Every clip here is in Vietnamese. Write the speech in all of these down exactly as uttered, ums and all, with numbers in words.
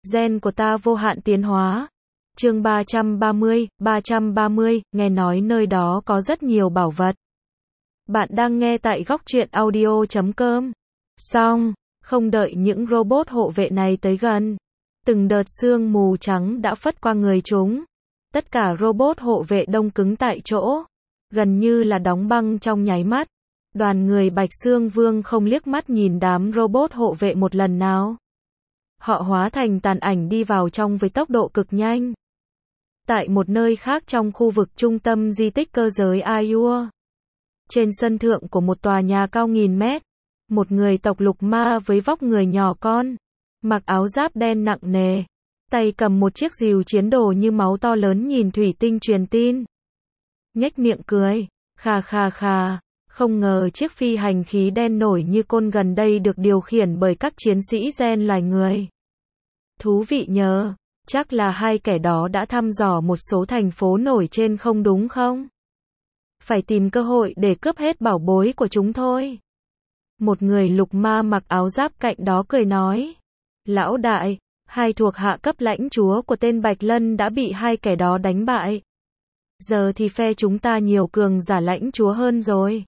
Gen của ta vô hạn tiến hóa. Chương ba trăm ba mươi, ba trăm ba mươi, nghe nói nơi đó có rất nhiều bảo vật. Bạn đang nghe tại góc truyện audio chấm com. Xong, không đợi những robot hộ vệ này tới gần, từng đợt sương mù trắng đã phất qua người chúng. Tất cả robot hộ vệ đông cứng tại chỗ, gần như là đóng băng trong nháy mắt. Đoàn người Bạch Xương Vương không liếc mắt nhìn đám robot hộ vệ một lần nào. Họ hóa thành tàn ảnh đi vào trong với tốc độ cực nhanh. Tại một nơi khác trong khu vực trung tâm di tích cơ giới Aiur, trên sân thượng của một tòa nhà cao nghìn mét, một người tộc lục ma với vóc người nhỏ con, mặc áo giáp đen nặng nề, tay cầm một chiếc rìu chiến đồ như máu to lớn nhìn thủy tinh truyền tin. Nhếch miệng cười, khà khà khà, không ngờ chiếc phi hành khí đen nổi như côn gần đây được điều khiển bởi các chiến sĩ gen loài người. Thú vị nhờ, chắc là hai kẻ đó đã thăm dò một số thành phố nổi trên không đúng không? Phải tìm cơ hội để cướp hết bảo bối của chúng thôi. Một người lục ma mặc áo giáp cạnh đó cười nói. Lão đại, hai thuộc hạ cấp lãnh chúa của tên Bạch Lân đã bị hai kẻ đó đánh bại. Giờ thì phe chúng ta nhiều cường giả lãnh chúa hơn rồi.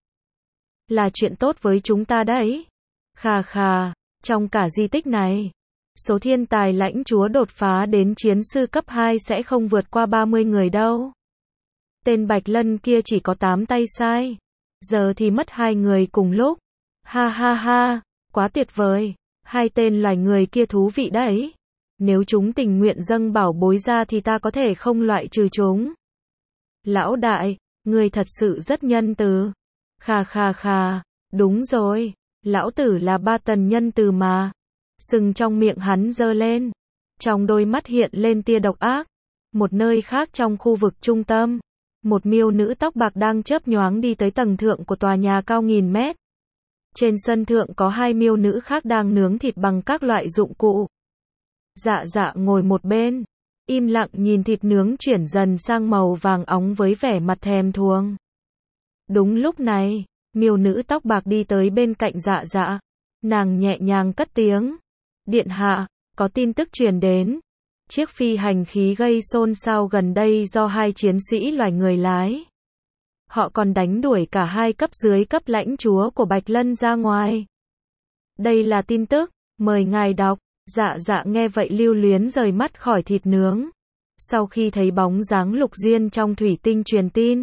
Là chuyện tốt với chúng ta đấy. Khà khà, trong cả di tích này, số thiên tài lãnh chúa đột phá đến chiến sư cấp hai sẽ không vượt qua ba mươi người đâu. Tên Bạch Lân kia chỉ có tám tay sai. Giờ thì mất hai người cùng lúc. Ha ha ha, quá tuyệt vời. Hai tên loài người kia thú vị đấy. Nếu chúng tình nguyện dâng bảo bối ra thì ta có thể không loại trừ chúng. Lão đại, người thật sự rất nhân từ. Khà khà khà, đúng rồi, lão tử là ba tần nhân từ mà. Sừng trong miệng hắn giơ lên, trong đôi mắt hiện lên tia độc ác. Một nơi khác trong khu vực trung tâm, một miêu nữ tóc bạc đang chớp nhoáng đi tới tầng thượng của tòa nhà cao nghìn mét. Trên sân thượng có hai miêu nữ khác đang nướng thịt bằng các loại dụng cụ. Dạ dạ ngồi một bên, im lặng nhìn thịt nướng chuyển dần sang màu vàng óng với vẻ mặt thèm thuồng. Đúng lúc này, miêu nữ tóc bạc đi tới bên cạnh dạ dạ. Nàng nhẹ nhàng cất tiếng. Điện hạ, có tin tức truyền đến. Chiếc phi hành khí gây xôn xao gần đây do hai chiến sĩ loài người lái. Họ còn đánh đuổi cả hai cấp dưới cấp lãnh chúa của Bạch Lân ra ngoài. Đây là tin tức, mời ngài đọc. Dạ dạ nghe vậy lưu luyến rời mắt khỏi thịt nướng. Sau khi thấy bóng dáng Lục Duyên trong thủy tinh truyền tin,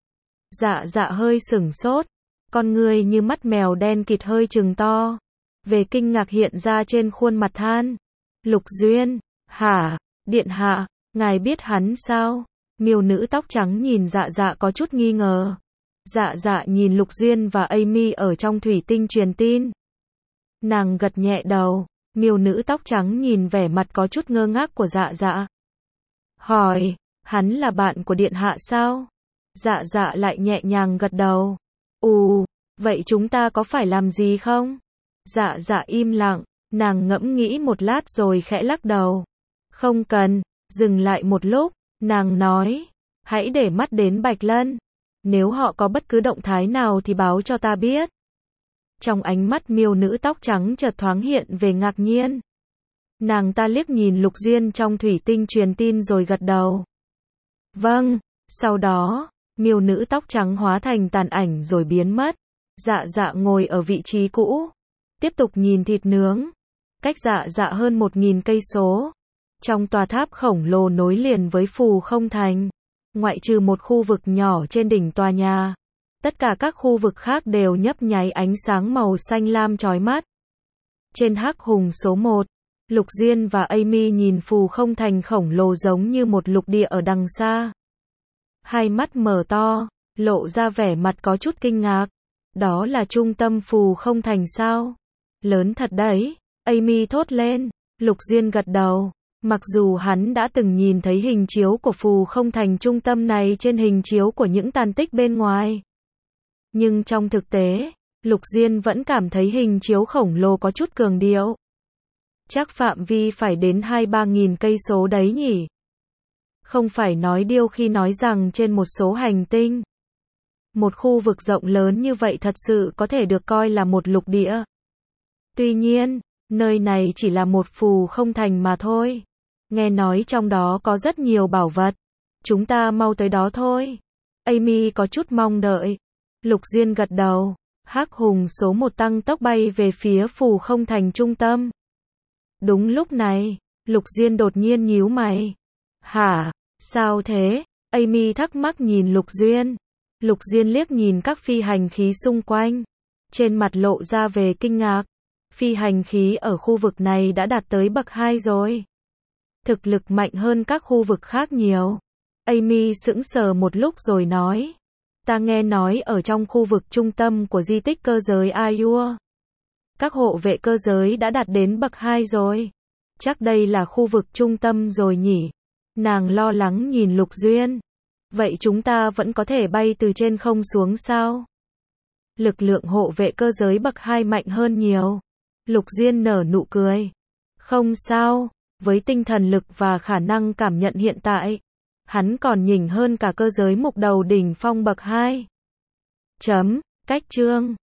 dạ dạ hơi sửng sốt. Con người như mắt mèo đen kịt hơi trừng to. Về kinh ngạc hiện ra trên khuôn mặt than. Lục Duyên, hả, điện hạ, ngài biết hắn sao? Miêu nữ tóc trắng nhìn dạ dạ có chút nghi ngờ. Dạ dạ nhìn Lục Duyên và Amy ở trong thủy tinh truyền tin. Nàng gật nhẹ đầu. Miêu nữ tóc trắng nhìn vẻ mặt có chút ngơ ngác của dạ dạ. Hỏi, hắn là bạn của điện hạ sao? Dạ dạ lại nhẹ nhàng gật đầu. Ù, vậy chúng ta có phải làm gì không? Dạ dạ im lặng, nàng ngẫm nghĩ một lát rồi khẽ lắc đầu. Không cần, dừng lại một lúc, nàng nói. Hãy để mắt đến Bạch Lân. Nếu họ có bất cứ động thái nào thì báo cho ta biết. Trong ánh mắt miêu nữ tóc trắng chợt thoáng hiện về ngạc nhiên. Nàng ta liếc nhìn Lục Duyên trong thủy tinh truyền tin rồi gật đầu. Vâng, sau đó, miêu nữ tóc trắng hóa thành tàn ảnh rồi biến mất. Dạ dạ ngồi ở vị trí cũ, tiếp tục nhìn thịt nướng. Cách dạ dạ hơn một nghìn cây số. Trong tòa tháp khổng lồ nối liền với Phù Không Thành, ngoại trừ một khu vực nhỏ trên đỉnh tòa nhà, tất cả các khu vực khác đều nhấp nháy ánh sáng màu xanh lam chói mắt. Trên Hắc Hùng số một, Lục Duyên và Amy nhìn Phù Không Thành khổng lồ giống như một lục địa ở đằng xa. Hai mắt mở to, lộ ra vẻ mặt có chút kinh ngạc. Đó là trung tâm Phù Không Thành sao? Lớn thật đấy, Amy thốt lên. Lục Duyên gật đầu. Mặc dù hắn đã từng nhìn thấy hình chiếu của Phù Không Thành trung tâm này trên hình chiếu của những tàn tích bên ngoài, nhưng trong thực tế, Lục Duyên vẫn cảm thấy hình chiếu khổng lồ có chút cường điệu. Chắc phạm vi phải đến hai ba nghìn cây số đấy nhỉ? Không phải nói điêu khi nói rằng trên một số hành tinh, một khu vực rộng lớn như vậy thật sự có thể được coi là một lục địa. Tuy nhiên, Nơi này chỉ là một phù không thành mà thôi. Nghe nói trong đó có rất nhiều bảo vật. Chúng ta mau tới đó thôi. Amy có chút mong đợi. Lục Duyên gật đầu. Hắc Hùng số một tăng tốc bay về phía phù không thành trung tâm. Đúng lúc này, Lục Duyên đột nhiên nhíu mày. Hả? Sao thế? Amy thắc mắc nhìn Lục Duyên. Lục Duyên liếc nhìn các phi hành khí xung quanh. Trên mặt lộ ra về kinh ngạc. Phi hành khí ở khu vực này đã đạt tới bậc hai rồi. Thực lực mạnh hơn các khu vực khác nhiều. Amy sững sờ một lúc rồi nói. Ta nghe nói ở trong khu vực trung tâm của di tích cơ giới Ayur, các hộ vệ cơ giới đã đạt đến bậc hai rồi. Chắc đây là khu vực trung tâm rồi nhỉ? Nàng lo lắng nhìn Lục Duyên. Vậy chúng ta vẫn có thể bay từ trên không xuống sao? Lực lượng hộ vệ cơ giới bậc hai mạnh hơn nhiều. Lục Duyên nở nụ cười. Không sao, với tinh thần lực và khả năng cảm nhận hiện tại, hắn còn nhỉnh hơn cả cơ giới mục đầu đỉnh phong bậc hai. Chấm, cách chương.